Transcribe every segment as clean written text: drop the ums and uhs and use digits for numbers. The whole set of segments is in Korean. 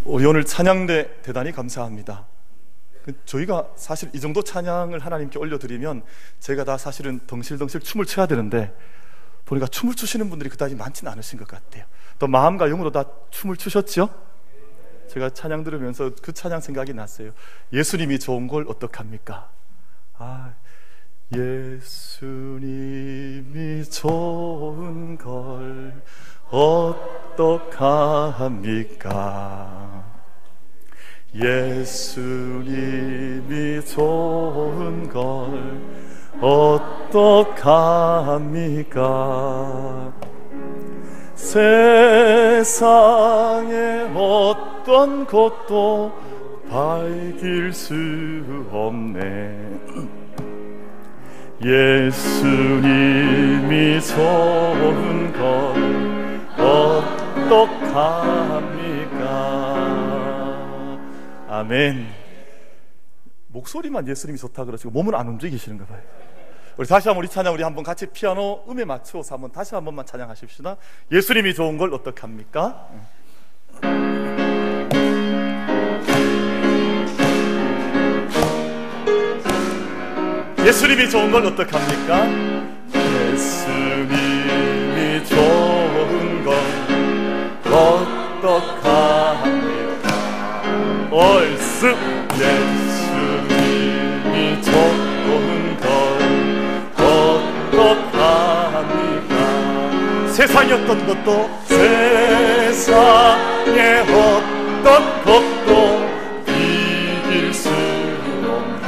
우리 오늘 찬양대 대단히 감사합니다. 저희가 사실 이 정도 찬양을 하나님께 올려드리면 제가 다 사실은 덩실덩실 춤을 춰야 되는데 보니까 춤을 추시는 분들이 그다지 많지는 않으신 것 같아요. 또 마음과 영으로 다 춤을 추셨죠? 제가 찬양 들으면서 그 찬양 생각이 났어요. 예수님이 좋은 걸 어떡합니까? 예수님이 좋은 걸 어떡합니까? 예수님이 좋은 걸 어떡합니까? 세상에 어떤 것도 밝힐 수 없네. 예수님이 좋은 걸 어떡합니까? 아멘. 목소리만 예수님이 좋다 그러시고 몸은 안 움직이시는가 봐요. 우리 다시 한번 우리 찬양 우리 한번 같이 피아노 음에 맞추어서 한번 다시 한 번만 찬양하십시다. 예수님이 좋은 걸 어떡합니까? 예수님이 좋은 걸 어떡합니까? 예수님이 좋은 걸 어떡합니까? 얼쑤 예수님이 좋은 걸 어떡합니까? 세상의 어떤 것도 세상의 어떤 것도 이길 수 없네.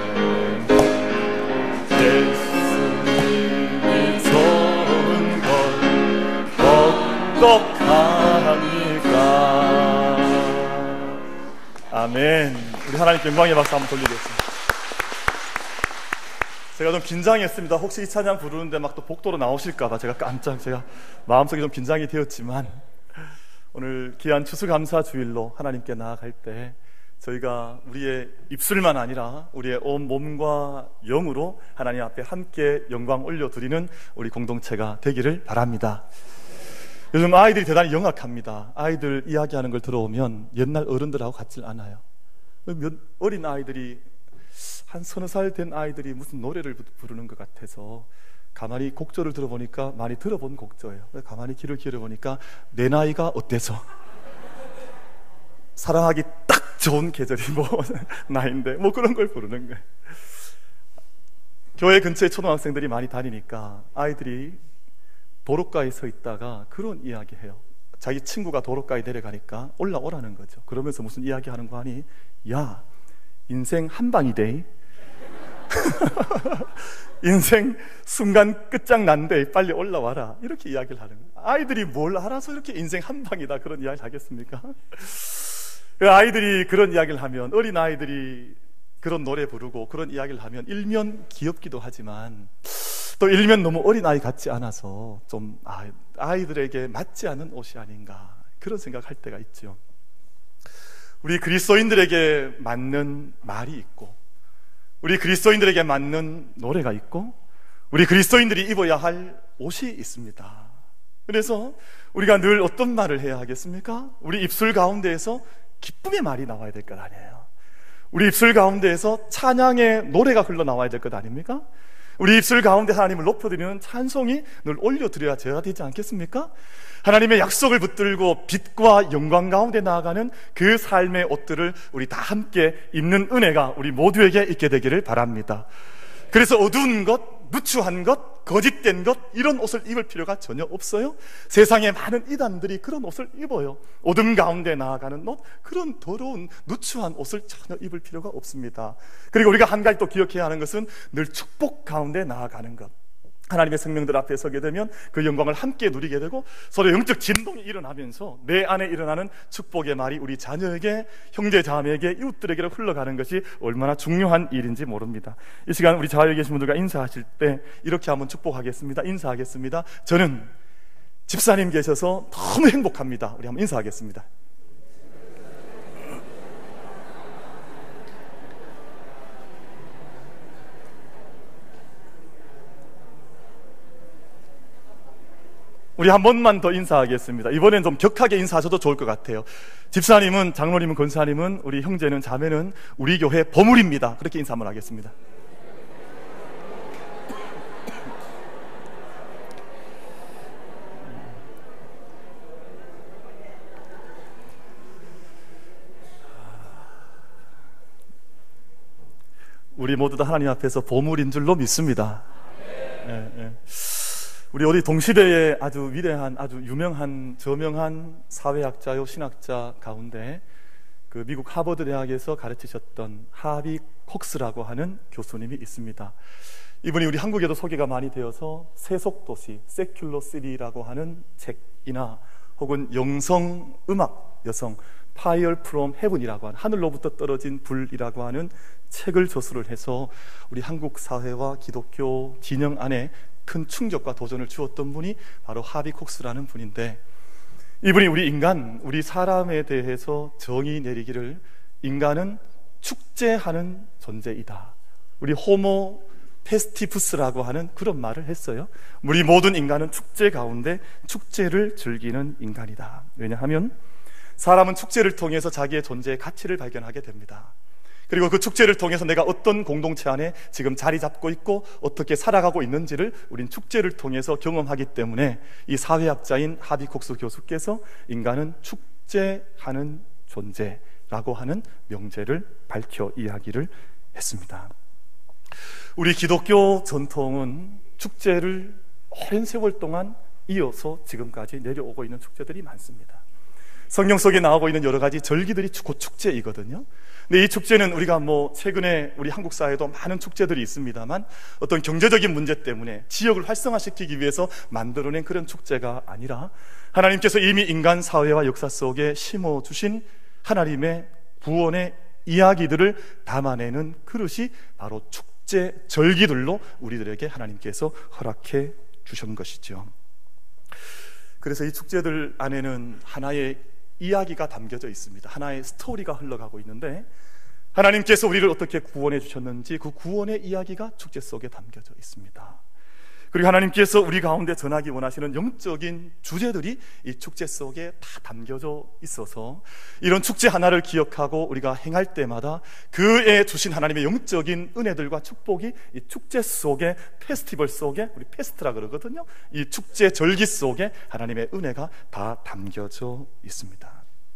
예수님이 좋은 걸 어떡합니까? 아멘. 우리 하나님께 영광의 박수 한번 돌리겠습니다. 제가 좀 긴장했습니다. 혹시 이 찬양 부르는데 막 또 복도로 나오실까봐 제가 마음속에 좀 긴장이 되었지만 오늘 귀한 추수감사 주일로 하나님께 나아갈 때 저희가 우리의 입술만 아니라 우리의 온 몸과 영으로 하나님 앞에 함께 영광 올려드리는 우리 공동체가 되기를 바랍니다. 요즘 아이들이 대단히 영악합니다. 아이들 이야기하는 걸 들어오면 옛날 어른들하고 같질 않아요. 어린 아이들이 한 서너 살 된 아이들이 무슨 노래를 부르는 것 같아서 가만히 곡조를 들어보니까 많이 들어본 곡조예요. 가만히 귀를 기울여보니까 내 나이가 어때서 사랑하기 딱 좋은 계절이 나이인데 그런 걸 부르는 거예요. 교회 근처에 초등학생들이 많이 다니니까 아이들이 도로가에 서 있다가 그런 이야기해요. 자기 친구가 도로가에 내려가니까 올라오라는 거죠. 그러면서 무슨 이야기하는 거 하니, 야 인생 한 방이대. 인생 순간 끝장난데 빨리 올라와라. 이렇게 이야기를 하는 거예요. 아이들이 뭘 알아서 이렇게 인생 한 방이다 그런 이야기를 하겠습니까? 아이들이 그런 이야기를 하면, 어린 아이들이 그런 노래 부르고 그런 이야기를 하면 일면 귀엽기도 하지만 또 일면 너무 어린아이 같지 않아서 좀 아이들에게 맞지 않은 옷이 아닌가 그런 생각할 때가 있죠. 우리 그리스도인들에게 맞는 말이 있고, 우리 그리스도인들에게 맞는 노래가 있고, 우리 그리스도인들이 입어야 할 옷이 있습니다. 그래서 우리가 늘 어떤 말을 해야 하겠습니까? 우리 입술 가운데에서 기쁨의 말이 나와야 될 것 아니에요. 우리 입술 가운데에서 찬양의 노래가 흘러나와야 될 것 아닙니까? 우리 입술 가운데 하나님을 높여드리는 찬송이 늘 올려드려야 되지 않겠습니까? 하나님의 약속을 붙들고 빛과 영광 가운데 나아가는 그 삶의 옷들을 우리 다 함께 입는 은혜가 우리 모두에게 있게 되기를 바랍니다. 그래서 어두운 것, 누추한 것, 거짓된 것, 이런 옷을 입을 필요가 전혀 없어요. 세상에 많은 이단들이 그런 옷을 입어요. 어둠 가운데 나아가는 옷, 그런 더러운 누추한 옷을 전혀 입을 필요가 없습니다. 그리고 우리가 한 가지 또 기억해야 하는 것은 늘 축복 가운데 나아가는 것. 하나님의 생명들 앞에 서게 되면 그 영광을 함께 누리게 되고 서로 영적 진동이 일어나면서 내 안에 일어나는 축복의 말이 우리 자녀에게, 형제 자매에게, 이웃들에게로 흘러가는 것이 얼마나 중요한 일인지 모릅니다. 이 시간 우리 자리에 계신 분들과 인사하실 때 이렇게 한번 축복하겠습니다. 인사하겠습니다. 저는 집사님 계셔서 너무 행복합니다. 우리 한번 인사하겠습니다. 우리 한 번만 더 인사하겠습니다. 이번엔 좀 격하게 인사하셔도 좋을 것 같아요. 집사님은, 장로님은, 권사님은, 우리 형제는, 자매는 우리 교회 보물입니다. 그렇게 인사 한번 하겠습니다. 우리 모두 다 하나님 앞에서 보물인 줄로 믿습니다. 우리 어디 동시대의 아주 위대한, 아주 유명한, 저명한 사회학자요 신학자 가운데 그 미국 하버드 대학에서 가르치셨던 하비 콕스라고 하는 교수님이 있습니다. 이분이 우리 한국에도 소개가 많이 되어서 세속도시, 세큘러 시리라고 하는 책이나 혹은 영성음악 여성, Fire from Heaven이라고 하는 하늘로부터 떨어진 불이라고 하는 책을 저술을 해서 우리 한국 사회와 기독교 진영 안에 큰 충격과 도전을 주었던 분이 바로 하비 콕스라는 분인데, 이분이 우리 인간, 우리 사람에 대해서 정의 내리기를 인간은 축제하는 존재이다, 우리 호모 페스티푸스라고 하는 그런 말을 했어요. 우리 모든 인간은 축제 가운데 축제를 즐기는 인간이다. 왜냐하면 사람은 축제를 통해서 자기의 존재의 가치를 발견하게 됩니다. 그리고 그 축제를 통해서 내가 어떤 공동체 안에 지금 자리 잡고 있고 어떻게 살아가고 있는지를 우린 축제를 통해서 경험하기 때문에 이 사회학자인 하비 콕스 교수께서 인간은 축제하는 존재라고 하는 명제를 밝혀 이야기를 했습니다. 우리 기독교 전통은 축제를 오랜 세월 동안 이어서 지금까지 내려오고 있는 축제들이 많습니다. 성경 속에 나오고 있는 여러 가지 절기들이 곧 축제이거든요. 근데 이 축제는 우리가 최근에 우리 한국 사회에도 많은 축제들이 있습니다만 어떤 경제적인 문제 때문에 지역을 활성화시키기 위해서 만들어낸 그런 축제가 아니라 하나님께서 이미 인간 사회와 역사 속에 심어주신 하나님의 구원의 이야기들을 담아내는 그릇이 바로 축제 절기들로 우리들에게 하나님께서 허락해 주신 것이죠. 그래서 이 축제들 안에는 하나의 이야기가 담겨져 있습니다. 하나의 스토리가 흘러가고 있는데 하나님께서 우리를 어떻게 구원해 주셨는지 그 구원의 이야기가 축제 속에 담겨져 있습니다. 그리고 하나님께서 우리 가운데 전하기 원하시는 영적인 주제들이 이 축제 속에 다 담겨져 있어서 이런 축제 하나를 기억하고 우리가 행할 때마다 그에 주신 하나님의 영적인 은혜들과 축복이 이 축제 속에, 페스티벌 속에, 우리 페스트라 그러거든요, 이 축제 절기 속에 하나님의 은혜가 다 담겨져 있습니다.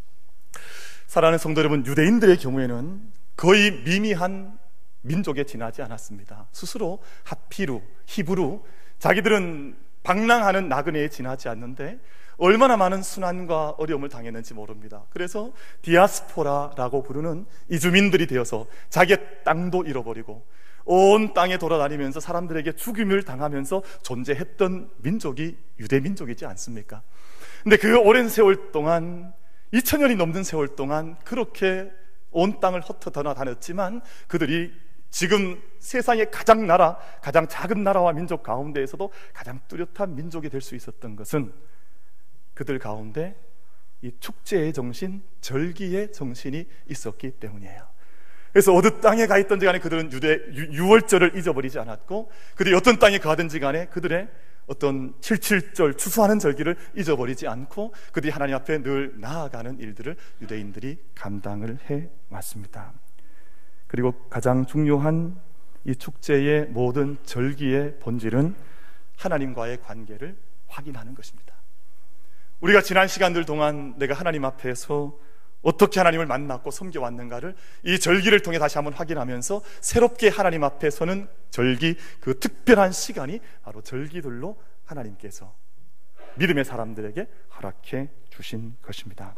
사랑하는 성도 여러분, 유대인들의 경우에는 거의 미미한 민족에 지나지 않았습니다. 스스로 핫피루, 히브루, 자기들은 방랑하는 나그네에 지나지 않는데 얼마나 많은 순환과 어려움을 당했는지 모릅니다. 그래서 디아스포라라고 부르는 이주민들이 되어서 자기의 땅도 잃어버리고 온 땅에 돌아다니면서 사람들에게 죽임을 당하면서 존재했던 민족이 유대 민족이지 않습니까? 근데 그 오랜 세월 동안, 2000년이 넘는 세월 동안 그렇게 온 땅을 흩어져 다녔지만 그들이 지금 세상의 가장 작은 나라와 민족 가운데에서도 가장 뚜렷한 민족이 될 수 있었던 것은 그들 가운데 이 축제의 정신, 절기의 정신이 있었기 때문이에요. 그래서 어느 땅에 가 있든지 간에 그들은 유월절을 잊어버리지 않았고, 그들이 어떤 땅에 가든지 간에 그들의 어떤 77절 추수하는 절기를 잊어버리지 않고 그들이 하나님 앞에 늘 나아가는 일들을 유대인들이 감당을 해왔습니다. 그리고 가장 중요한 이 축제의 모든 절기의 본질은 하나님과의 관계를 확인하는 것입니다. 우리가 지난 시간들 동안 내가 하나님 앞에서 어떻게 하나님을 만났고 섬겨왔는가를 이 절기를 통해 다시 한번 확인하면서 새롭게 하나님 앞에 서는 절기, 그 특별한 시간이 바로 절기들로 하나님께서 믿음의 사람들에게 허락해 주신 것입니다.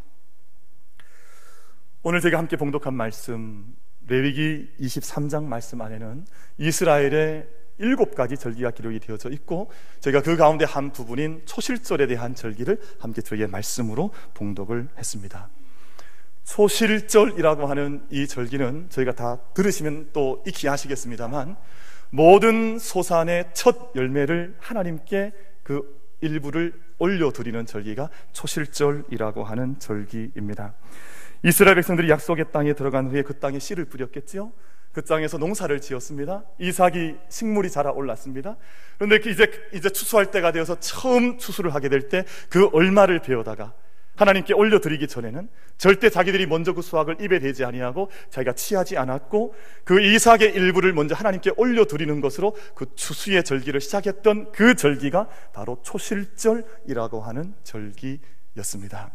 오늘 제가 함께 봉독한 말씀, 레위기 23장 말씀 안에는 이스라엘의 7가지 절기가 기록이 되어져 있고, 제가 그 가운데 한 부분인 초실절에 대한 절기를 함께 저희의 말씀으로 봉독을 했습니다. 초실절이라고 하는 이 절기는 저희가 다 들으시면 또 익히 아시겠습니다만, 모든 소산의 첫 열매를 하나님께 그 일부를 올려드리는 절기가 초실절이라고 하는 절기입니다. 이스라엘 백성들이 약속의 땅에 들어간 후에 그 땅에 씨를 뿌렸겠죠. 그 땅에서 농사를 지었습니다. 이삭이 식물이 자라 올랐습니다. 그런데 이제 추수할 때가 되어서 처음 추수를 하게 될 때 그 얼마를 베어다가 하나님께 올려드리기 전에는 절대 자기들이 먼저 그 수확을 입에 대지 아니하고 자기가 취하지 않았고 그 이삭의 일부를 먼저 하나님께 올려드리는 것으로 그 추수의 절기를 시작했던 그 절기가 바로 초실절이라고 하는 절기였습니다.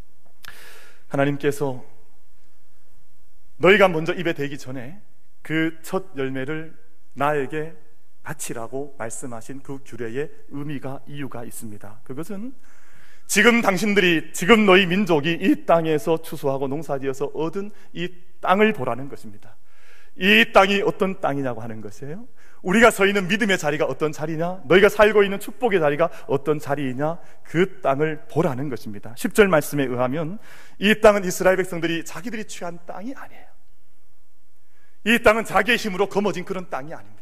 하나님께서 너희가 먼저 입에 대기 전에 그 첫 열매를 나에게 바치라고 말씀하신 그 규례의 의미가, 이유가 있습니다. 그것은 지금 너희 민족이 이 땅에서 추수하고 농사지어서 얻은 이 땅을 보라는 것입니다. 이 땅이 어떤 땅이냐고 하는 것이에요. 우리가 서 있는 믿음의 자리가 어떤 자리냐, 너희가 살고 있는 축복의 자리가 어떤 자리이냐, 그 땅을 보라는 것입니다. 10절 말씀에 의하면 이 땅은 이스라엘 백성들이 자기들이 취한 땅이 아니에요. 이 땅은 자기의 힘으로 거머쥔 그런 땅이 아닙니다.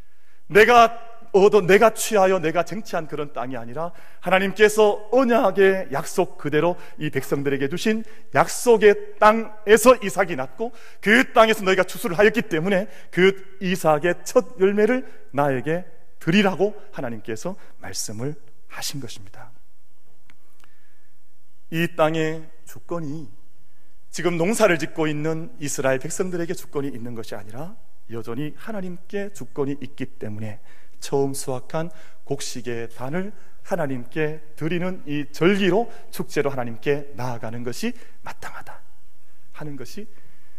내가 취하여 내가 쟁취한 그런 땅이 아니라 하나님께서 언약의 약속 그대로 이 백성들에게 주신 약속의 땅에서 이삭이 났고 그 땅에서 너희가 추수를 하였기 때문에 그 이삭의 첫 열매를 나에게 드리라고 하나님께서 말씀을 하신 것입니다. 이 땅의 주권이 지금 농사를 짓고 있는 이스라엘 백성들에게 주권이 있는 것이 아니라 여전히 하나님께 주권이 있기 때문에 처음 수확한 곡식의 단을 하나님께 드리는 이 절기로, 축제로 하나님께 나아가는 것이 마땅하다 하는 것이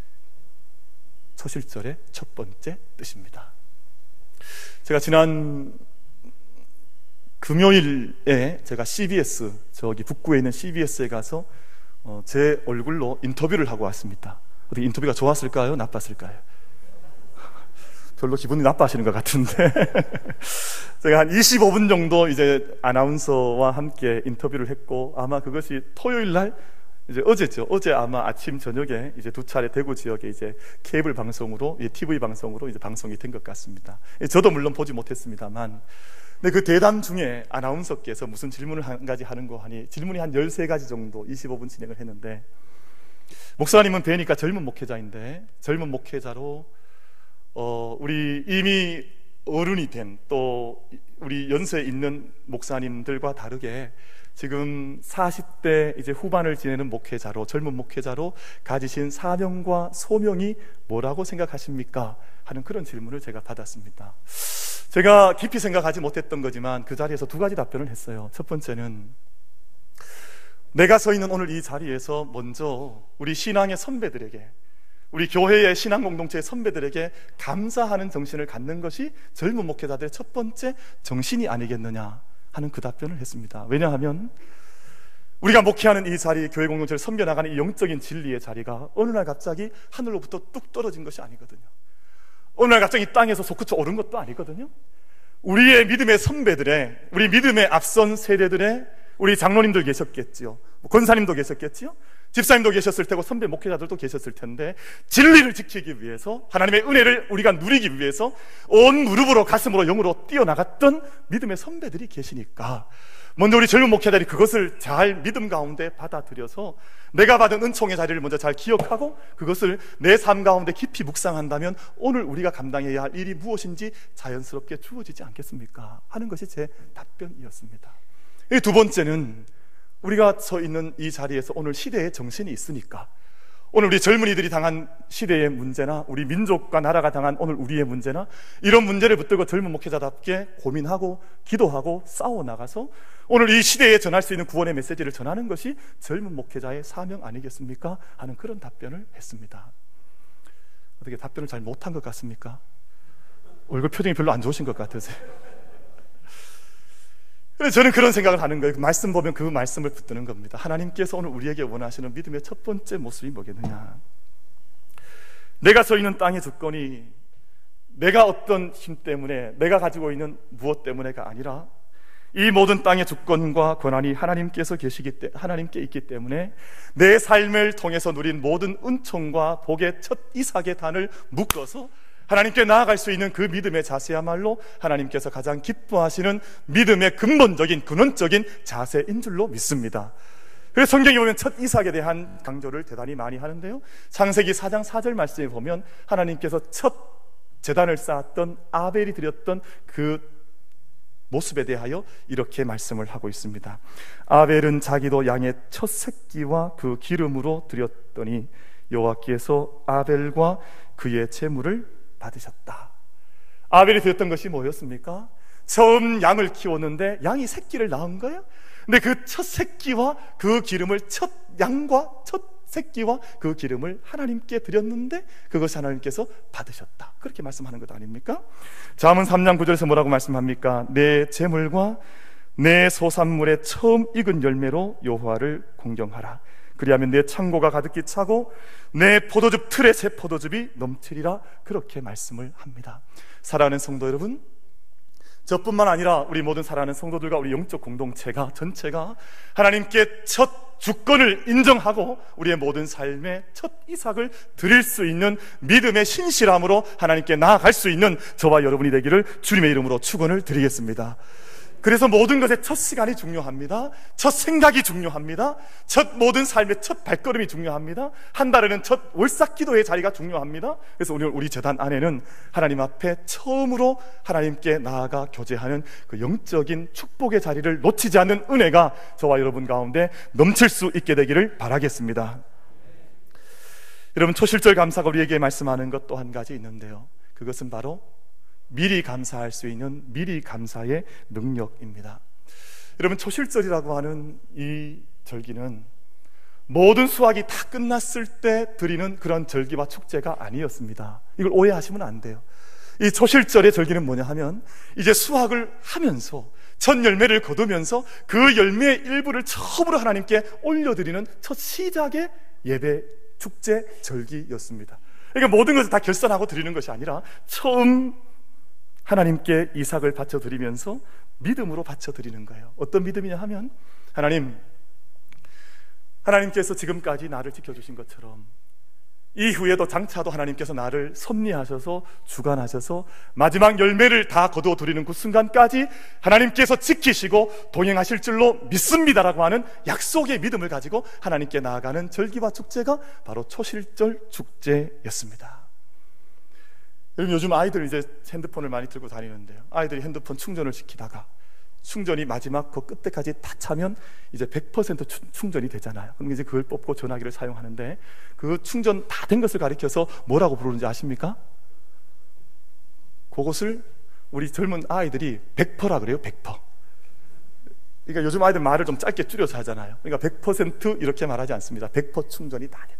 초실절의 첫 번째 뜻입니다. 제가 지난 금요일에 제가 CBS, 저기 북구에 있는 CBS에 가서 제 얼굴로 인터뷰를 하고 왔습니다. 어떻게 인터뷰가 좋았을까요? 나빴을까요? 별로 기분이 나빠하시는 것 같은데 제가 한 25분 정도 이제 아나운서와 함께 인터뷰를 했고, 아마 그것이 토요일 날, 이제 어제 아마 아침 저녁에 이제 두 차례 대구 지역에 이제 케이블 방송으로, TV 방송으로 이제 방송이 된 것 같습니다. 저도 물론 보지 못했습니다만, 근데 그 대담 중에 아나운서께서 무슨 질문을 한 가지 하는 거 하니, 질문이 한 13가지 정도 25분 진행을 했는데, 목사님은 뵈니까 젊은 목회자인데, 젊은 목회자로 우리 이미 어른이 된, 또 우리 연세에 있는 목사님들과 다르게 지금 40대 이제 후반을 지내는 목회자로, 젊은 목회자로 가지신 사명과 소명이 뭐라고 생각하십니까? 하는 그런 질문을 제가 받았습니다. 제가 깊이 생각하지 못했던 거지만 그 자리에서 두 가지 답변을 했어요. 첫 번째는, 내가 서 있는 오늘 이 자리에서 먼저 우리 신앙의 선배들에게, 우리 교회의 신앙 공동체의 선배들에게 감사하는 정신을 갖는 것이 젊은 목회자들의 첫 번째 정신이 아니겠느냐 하는 그 답변을 했습니다. 왜냐하면 우리가 목회하는 이 자리, 교회 공동체를 섬겨나가는 이 영적인 진리의 자리가 어느 날 갑자기 하늘로부터 뚝 떨어진 것이 아니거든요. 어느 날 갑자기 땅에서 솟구쳐 오른 것도 아니거든요. 우리의 믿음의 선배들의, 우리 믿음의 앞선 세대들의 우리 장로님들 계셨겠지요, 권사님도 계셨겠지요, 집사님도 계셨을 테고 선배 목회자들도 계셨을 텐데, 진리를 지키기 위해서, 하나님의 은혜를 우리가 누리기 위해서 온 무릎으로, 가슴으로, 영으로 뛰어나갔던 믿음의 선배들이 계시니까 먼저 우리 젊은 목회자들이 그것을 잘 믿음 가운데 받아들여서 내가 받은 은총의 자리를 먼저 잘 기억하고 그것을 내 삶 가운데 깊이 묵상한다면 오늘 우리가 감당해야 할 일이 무엇인지 자연스럽게 주어지지 않겠습니까? 하는 것이 제 답변이었습니다. 이 두 번째는, 우리가 서 있는 이 자리에서 오늘 시대의 정신이 있으니까, 오늘 우리 젊은이들이 당한 시대의 문제나 우리 민족과 나라가 당한 오늘 우리의 문제나 이런 문제를 붙들고 젊은 목회자답게 고민하고 기도하고 싸워나가서 오늘 이 시대에 전할 수 있는 구원의 메시지를 전하는 것이 젊은 목회자의 사명 아니겠습니까? 하는 그런 답변을 했습니다. 어떻게 답변을 잘 못한 것 같습니까? 얼굴 표정이 별로 안 좋으신 것 같으세요? 저는 그런 생각을 하는 거예요. 말씀 보면 그 말씀을 붙드는 겁니다. 하나님께서 오늘 우리에게 원하시는 믿음의 첫 번째 모습이 뭐겠느냐, 내가 서 있는 땅의 주권이 내가 어떤 힘 때문에, 내가 가지고 있는 무엇 때문에가 아니라 이 모든 땅의 주권과 권한이 하나님께 있기 때문에 내 삶을 통해서 누린 모든 은총과 복의 첫 이삭의 단을 묶어서 하나님께 나아갈 수 있는 그 믿음의 자세야말로 하나님께서 가장 기뻐하시는 믿음의 근본적인, 근원적인 자세인 줄로 믿습니다. 그래서 성경에 보면 첫 이삭에 대한 강조를 대단히 많이 하는데요, 창세기 4장 4절 말씀에 보면 하나님께서 첫 제단을 쌓았던 아벨이 드렸던 그 모습에 대하여 이렇게 말씀을 하고 있습니다. 아벨은 자기도 양의 첫 새끼와 그 기름으로 드렸더니 여호와께서 아벨과 그의 제물을 받으셨다. 아벨이 드렸던 것이 뭐였습니까? 처음 양을 키웠는데 양이 새끼를 낳은 거예요. 근데 그 첫 새끼와 그 기름을, 첫 양과 첫 새끼와 그 기름을 하나님께 드렸는데 그것을 하나님께서 받으셨다. 그렇게 말씀하는 것 아닙니까? 잠언 3장 9절에서 뭐라고 말씀합니까? 내 제물과 내 소산물의 처음 익은 열매로 여호와를 공경하라. 그리하면 내 창고가 가득히 차고 내 포도즙 틀에 새 포도즙이 넘치리라. 그렇게 말씀을 합니다. 사랑하는 성도 여러분, 저뿐만 아니라 우리 모든 사랑하는 성도들과 우리 영적 공동체가 전체가 하나님께 첫 주권을 인정하고 우리의 모든 삶의 첫 이삭을 드릴 수 있는 믿음의 신실함으로 하나님께 나아갈 수 있는 저와 여러분이 되기를 주님의 이름으로 축원을 드리겠습니다. 그래서 모든 것의 첫 시간이 중요합니다. 첫 생각이 중요합니다. 첫 모든 삶의 첫 발걸음이 중요합니다. 한 달에는 첫 월삭 기도의 자리가 중요합니다. 그래서 오늘 우리 제단 안에는 하나님 앞에 처음으로 하나님께 나아가 교제하는 그 영적인 축복의 자리를 놓치지 않는 은혜가 저와 여러분 가운데 넘칠 수 있게 되기를 바라겠습니다. 여러분, 초실절 감사가 우리에게 말씀하는 것 또 한 가지 있는데요, 그것은 바로 미리 감사할 수 있는 미리 감사의 능력입니다. 여러분, 초실절이라고 하는 이 절기는 모든 수확이 다 끝났을 때 드리는 그런 절기와 축제가 아니었습니다. 이걸 오해하시면 안 돼요. 이 초실절의 절기는 뭐냐 하면 이제 수확을 하면서 첫 열매를 거두면서 그 열매의 일부를 처음으로 하나님께 올려드리는 첫 시작의 예배, 축제, 절기였습니다. 그러니까 모든 것을 다 결산하고 드리는 것이 아니라 처음 하나님께 이삭을 바쳐드리면서 믿음으로 바쳐드리는 거예요. 어떤 믿음이냐 하면, 하나님께서 지금까지 나를 지켜주신 것처럼 이후에도 장차도 하나님께서 나를 섭리하셔서 주관하셔서 마지막 열매를 다 거두어드리는 그 순간까지 하나님께서 지키시고 동행하실 줄로 믿습니다라고 하는 약속의 믿음을 가지고 하나님께 나아가는 절기와 축제가 바로 초실절 축제였습니다. 여러분, 요즘 아이들 이제 핸드폰을 많이 들고 다니는데요, 아이들이 핸드폰 충전을 시키다가 충전이 마지막 그 끝에까지 다 차면 이제 100% 충전이 되잖아요. 그럼 이제 그걸 뽑고 전화기를 사용하는데, 그 충전 다 된 것을 가리켜서 뭐라고 부르는지 아십니까? 그것을 우리 젊은 아이들이 100%라 그래요. 100%. 그러니까 요즘 아이들 말을 좀 짧게 줄여서 하잖아요. 그러니까 100% 이렇게 말하지 않습니다. 100% 충전이 다 됐다.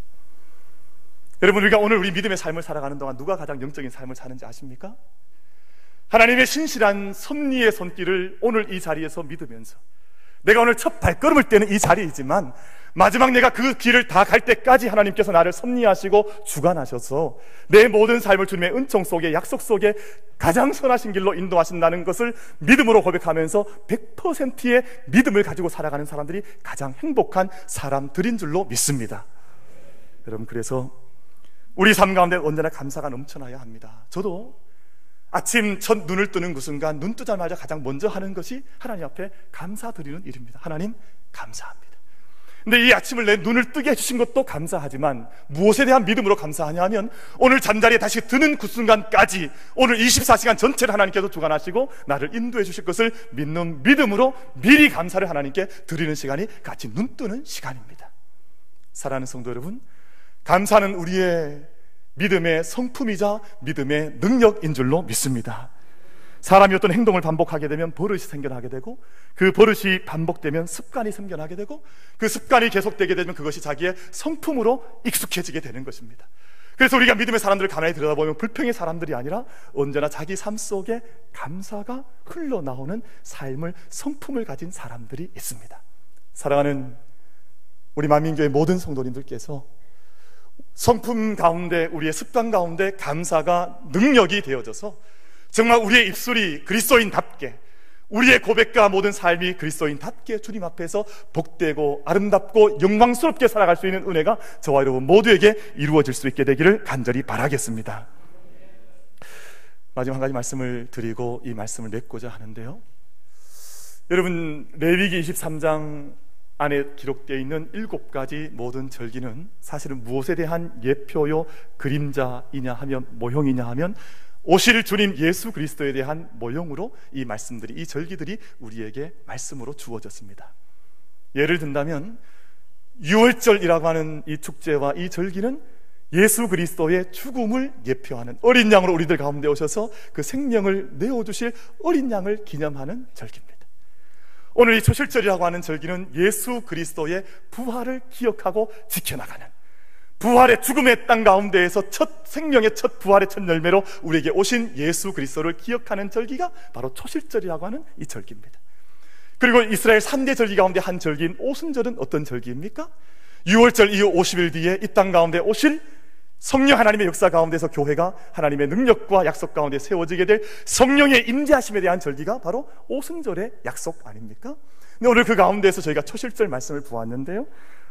여러분, 우리가 오늘 우리 믿음의 삶을 살아가는 동안 누가 가장 영적인 삶을 사는지 아십니까? 하나님의 신실한 섭리의 손길을 오늘 이 자리에서 믿으면서, 내가 오늘 첫 발걸음을 떼는 이 자리이지만 마지막 내가 그 길을 다 갈 때까지 하나님께서 나를 섭리하시고 주관하셔서 내 모든 삶을 주님의 은총 속에, 약속 속에 가장 선하신 길로 인도하신다는 것을 믿음으로 고백하면서 100%의 믿음을 가지고 살아가는 사람들이 가장 행복한 사람들인 줄로 믿습니다. 여러분, 그래서 우리 삶 가운데 언제나 감사가 넘쳐나야 합니다. 저도 아침 첫 눈을 뜨는 그 순간, 눈 뜨자마자 가장 먼저 하는 것이 하나님 앞에 감사드리는 일입니다. 하나님, 감사합니다. 근데 이 아침을 내 눈을 뜨게 해주신 것도 감사하지만 무엇에 대한 믿음으로 감사하냐 하면, 오늘 잠자리에 다시 드는 그 순간까지 오늘 24시간 전체를 하나님께서 주관하시고 나를 인도해 주실 것을 믿는 믿음으로 미리 감사를 하나님께 드리는 시간이 같이 눈 뜨는 시간입니다. 사랑하는 성도 여러분, 감사는 우리의 믿음의 성품이자 믿음의 능력인 줄로 믿습니다. 사람이 어떤 행동을 반복하게 되면 버릇이 생겨나게 되고, 그 버릇이 반복되면 습관이 생겨나게 되고, 그 습관이 계속되게 되면 그것이 자기의 성품으로 익숙해지게 되는 것입니다. 그래서 우리가 믿음의 사람들을 가만히 들여다보면 불평의 사람들이 아니라 언제나 자기 삶 속에 감사가 흘러나오는 삶을, 성품을 가진 사람들이 있습니다. 사랑하는 우리 만민교회 모든 성도님들께서 성품 가운데, 우리의 습관 가운데 감사가 능력이 되어져서 정말 우리의 입술이 그리스도인답게, 우리의 고백과 모든 삶이 그리스도인답게 주님 앞에서 복되고 아름답고 영광스럽게 살아갈 수 있는 은혜가 저와 여러분 모두에게 이루어질 수 있게 되기를 간절히 바라겠습니다. 마지막 한 가지 말씀을 드리고 이 말씀을 맺고자 하는데요, 여러분, 레위기 23장 안에 기록되어 있는 7가지 모든 절기는 사실은 무엇에 대한 예표요 그림자이냐 하면 모형이냐 하면 오실 주님 예수 그리스도에 대한 모형으로 이 말씀들이, 이 절기들이 우리에게 말씀으로 주어졌습니다. 예를 든다면 유월절이라고 하는 이 축제와 이 절기는 예수 그리스도의 죽음을 예표하는, 어린 양으로 우리들 가운데 오셔서 그 생명을 내어주실 어린 양을 기념하는 절기입니다. 오늘 이 초실절이라고 하는 절기는 예수 그리스도의 부활을 기억하고 지켜나가는, 부활의 죽음의 땅 가운데에서 첫 생명의 첫 부활의 첫 열매로 우리에게 오신 예수 그리스도를 기억하는 절기가 바로 초실절이라고 하는 이 절기입니다. 그리고 이스라엘 3대 절기 가운데 한 절기인 오순절은 어떤 절기입니까? 유월절 이후 50일 뒤에 이 땅 가운데 오실 성령 하나님의 역사 가운데서 교회가 하나님의 능력과 약속 가운데 세워지게 될 성령의 임재하심에 대한 절기가 바로 오순절의 약속 아닙니까? 근데 오늘 그 가운데에서 저희가 초실절 말씀을 보았는데요,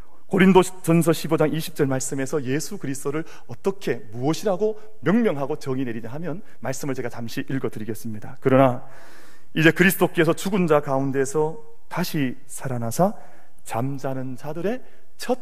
고린도전서 15장 20절 말씀에서 예수 그리스도를 어떻게, 무엇이라고 명명하고 정의 내리냐 하면 말씀을 제가 잠시 읽어드리겠습니다. 그러나 이제 그리스도께서 죽은 자 가운데서 다시 살아나사 잠자는 자들의 첫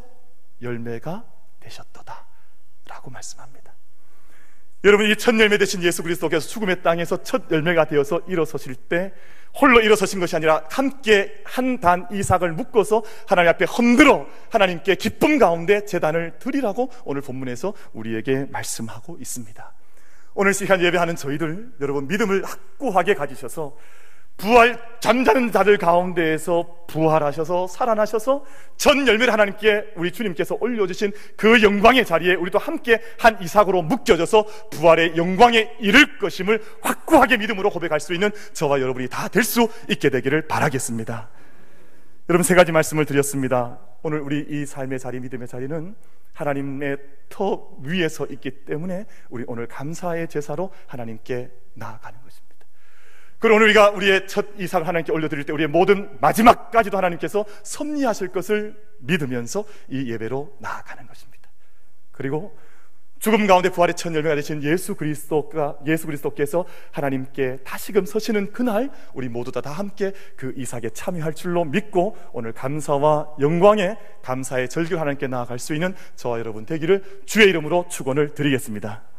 열매가 되셨도다 라고 말씀합니다. 여러분, 이 첫 열매 되신 예수 그리스도께서 죽음의 땅에서 첫 열매가 되어서 일어서실 때 홀로 일어서신 것이 아니라 함께 한 단 이삭을 묶어서 하나님 앞에 흔들어 하나님께 기쁨 가운데 제단을 드리라고 오늘 본문에서 우리에게 말씀하고 있습니다. 오늘 시간 예배하는 저희들, 여러분 믿음을 확고하게 가지셔서 부활, 잠자는 자들 가운데에서 부활하셔서 살아나셔서 전 열매를 하나님께, 우리 주님께서 올려주신 그 영광의 자리에 우리도 함께 한 이삭으로 묶여져서 부활의 영광에 이를 것임을 확고하게 믿음으로 고백할 수 있는 저와 여러분이 다 될 수 있게 되기를 바라겠습니다. 여러분, 3가지 말씀을 드렸습니다. 오늘 우리 이 삶의 자리, 믿음의 자리는 하나님의 터 위에서 있기 때문에 우리 오늘 감사의 제사로 하나님께 나아가는 것입니다. 그리고 오늘 우리가 우리의 첫 이삭을 하나님께 올려드릴 때 우리의 모든 마지막까지도 하나님께서 섭리하실 것을 믿으면서 이 예배로 나아가는 것입니다. 그리고 죽음 가운데 부활의 첫 열매가 되신 예수 그리스도께서 하나님께 다시금 서시는 그날 우리 모두 다 함께 그 이삭에 참여할 줄로 믿고 오늘 감사와 영광의 감사의 절기로 하나님께 나아갈 수 있는 저와 여러분 되기를 주의 이름으로 축원을 드리겠습니다.